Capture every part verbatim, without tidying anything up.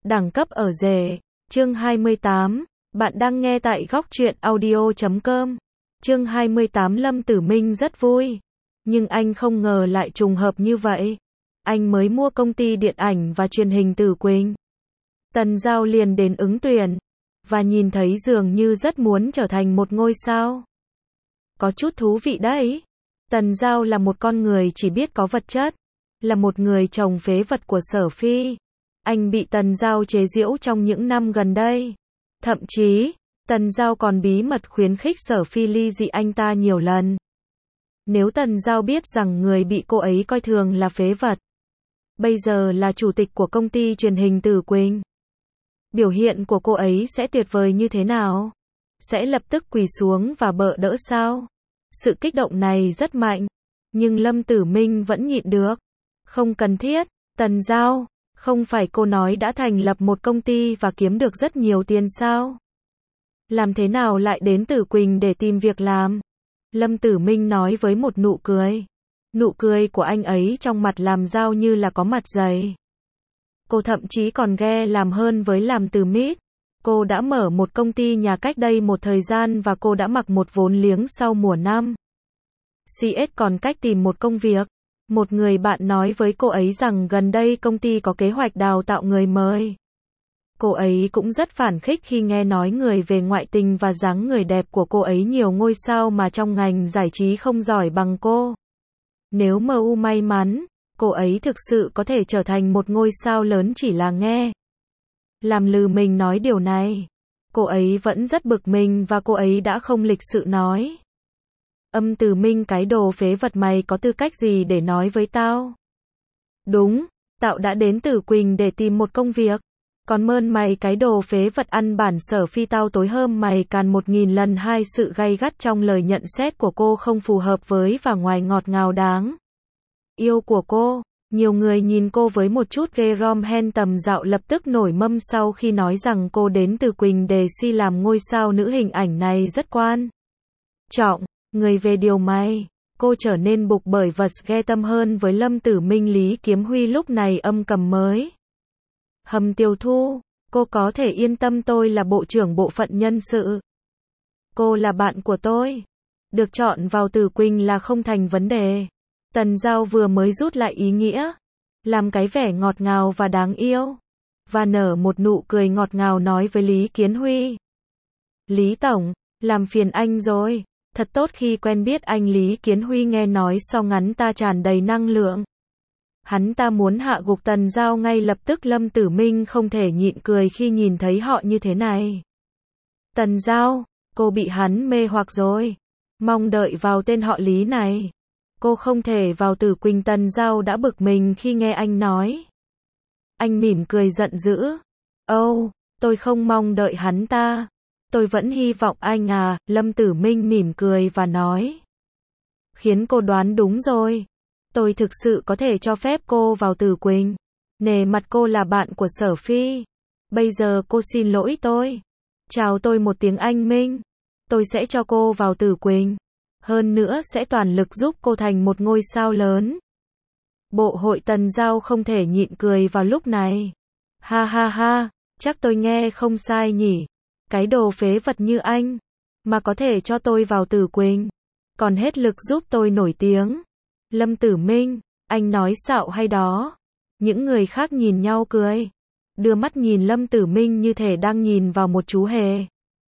Đẳng cấp ở rể. Chương hai mươi tám. Bạn đang nghe tại góc truyện audio chấm com. Chương hai mươi tám. Lâm Tử Minh rất vui. Nhưng anh không ngờ lại trùng hợp như vậy. Anh mới mua công ty điện ảnh và truyền hình Tử Quỳnh. Tần Giao liền đến ứng tuyển. Và nhìn thấy dường như rất muốn trở thành một ngôi sao. Có chút thú vị đấy. Tần Giao là một con người chỉ biết có vật chất. Là một người chồng phế vật của Sở Phi. Anh bị Tần Giao chế giễu trong những năm gần đây. Thậm chí, Tần Giao còn bí mật khuyến khích Sở Phi ly dị anh ta nhiều lần. Nếu Tần Giao biết rằng người bị cô ấy coi thường là phế vật, bây giờ là chủ tịch của công ty truyền hình Tử Quỳnh, biểu hiện của cô ấy sẽ tuyệt vời như thế nào? Sẽ lập tức quỳ xuống và bợ đỡ sao? Sự kích động này rất mạnh, nhưng Lâm Tử Minh vẫn nhịn được. Không cần thiết, Tần Giao, không phải cô nói đã thành lập một công ty và kiếm được rất nhiều tiền sao? Làm thế nào lại đến Tử Quỳnh để tìm việc làm? Lâm Tử Minh nói với một nụ cười. Nụ cười của anh ấy trong mặt làm Giao như là có mặt dày. Cô thậm chí còn ghe làm hơn với làm từ mít. Cô đã mở một công ty nhà cách đây một thời gian và cô đã mặc một vốn liếng sau mùa năm. xê ét còn cách tìm một công việc. Một người bạn nói với cô ấy rằng gần đây công ty có kế hoạch đào tạo người mới. Cô ấy cũng rất phản khích khi nghe nói người về ngoại tình và dáng người đẹp của cô ấy nhiều ngôi sao mà trong ngành giải trí không giỏi bằng cô. Nếu em u may mắn, cô ấy thực sự có thể trở thành một ngôi sao lớn chỉ là nghe. Làm lừ mình nói điều này. Cô ấy vẫn rất bực mình và cô ấy đã không lịch sự nói. Âm Tử Minh cái đồ phế vật mày có tư cách gì để nói với tao? Đúng, tao đã đến Tử Quỳnh để tìm một công việc. Còn mơn mày cái đồ phế vật ăn bản Sở Phi tao tối hôm mày càn một nghìn lần. Hai sự gay gắt trong lời nhận xét của cô không phù hợp với và ngoài ngọt ngào đáng yêu của cô. Nhiều người nhìn cô với một chút ghê rom hen tầm dạo lập tức nổi mâm sau khi nói rằng cô đến Tử Quỳnh để si làm ngôi sao nữ. Hình ảnh này rất quan trọng. Người về điều may, cô trở nên bục bởi vật ghe tâm hơn với Lâm Tử Minh. Lý Kiếm Huy lúc này âm cầm mới. Hầm Tiểu Thu, cô có thể yên tâm, tôi là bộ trưởng bộ phận nhân sự. Cô là bạn của tôi. Được chọn vào Tử Quỳnh là không thành vấn đề. Tần Giao vừa mới rút lại ý nghĩa. Làm cái vẻ ngọt ngào và đáng yêu. Và nở một nụ cười ngọt ngào nói với Lý Kiến Huy. Lý Tổng, làm phiền anh rồi. Thật tốt khi quen biết anh. Lý Kiến Huy nghe nói xong ngắn ta tràn đầy năng lượng. Hắn ta muốn hạ gục Tần Giao ngay lập tức. Lâm Tử Minh không thể nhịn cười khi nhìn thấy họ như thế này. Tần Giao, cô bị hắn mê hoặc rồi. Mong đợi vào tên họ Lý này. Cô không thể vào Tử Quỳnh. Tần Giao đã bực mình khi nghe anh nói. Anh mỉm cười giận dữ. Âu, oh, tôi không mong đợi hắn ta. Tôi vẫn hy vọng anh à. Lâm Tử Minh mỉm cười và nói. Khiến cô đoán đúng rồi. Tôi thực sự có thể cho phép cô vào Tử Quỳnh. Nể mặt cô là bạn của Sở Phi. Bây giờ cô xin lỗi tôi. Chào tôi một tiếng anh Minh. Tôi sẽ cho cô vào Tử Quỳnh. Hơn nữa sẽ toàn lực giúp cô thành một ngôi sao lớn. Bộ hội. Tần Giao không thể nhịn cười vào lúc này. Ha ha ha, chắc tôi nghe không sai nhỉ. Cái đồ phế vật như anh mà có thể cho tôi vào Tử Quỳnh, còn hết lực giúp tôi nổi tiếng. Lâm Tử Minh, anh nói xạo hay đó? Những người khác nhìn nhau cười, đưa mắt nhìn Lâm Tử Minh như thể đang nhìn vào một chú hề.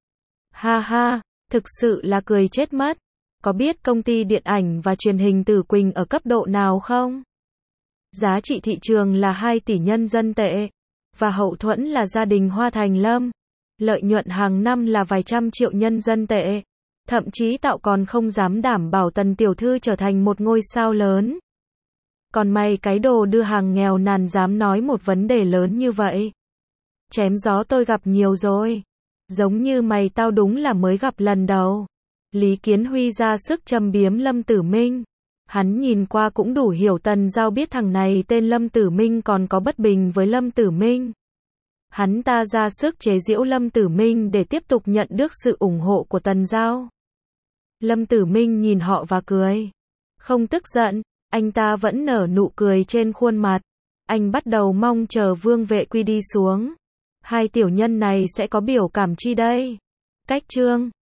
Ha ha, thực sự là cười chết mất. Có biết công ty điện ảnh và truyền hình Tử Quỳnh ở cấp độ nào không? Giá trị thị trường là hai tỷ nhân dân tệ, và hậu thuẫn là gia đình Hoa Thành Lâm. Lợi nhuận hàng năm là vài trăm triệu nhân dân tệ. Thậm chí tạo còn không dám đảm bảo Tần tiểu thư trở thành một ngôi sao lớn. Còn mày cái đồ đưa hàng nghèo nàn dám nói một vấn đề lớn như vậy. Chém gió tôi gặp nhiều rồi. Giống như mày tao đúng là mới gặp lần đầu. Lý Kiến Huy ra sức châm biếm Lâm Tử Minh. Hắn nhìn qua cũng đủ hiểu Tần Giao biết thằng này tên Lâm Tử Minh còn có bất bình với Lâm Tử Minh. Hắn ta ra sức chế giễu Lâm Tử Minh để tiếp tục nhận được sự ủng hộ của Tần Giao. Lâm Tử Minh nhìn họ và cười. Không tức giận, anh ta vẫn nở nụ cười trên khuôn mặt. Anh bắt đầu mong chờ Vương Vệ Quy đi xuống. Hai tiểu nhân này sẽ có biểu cảm chi đây? Cách chương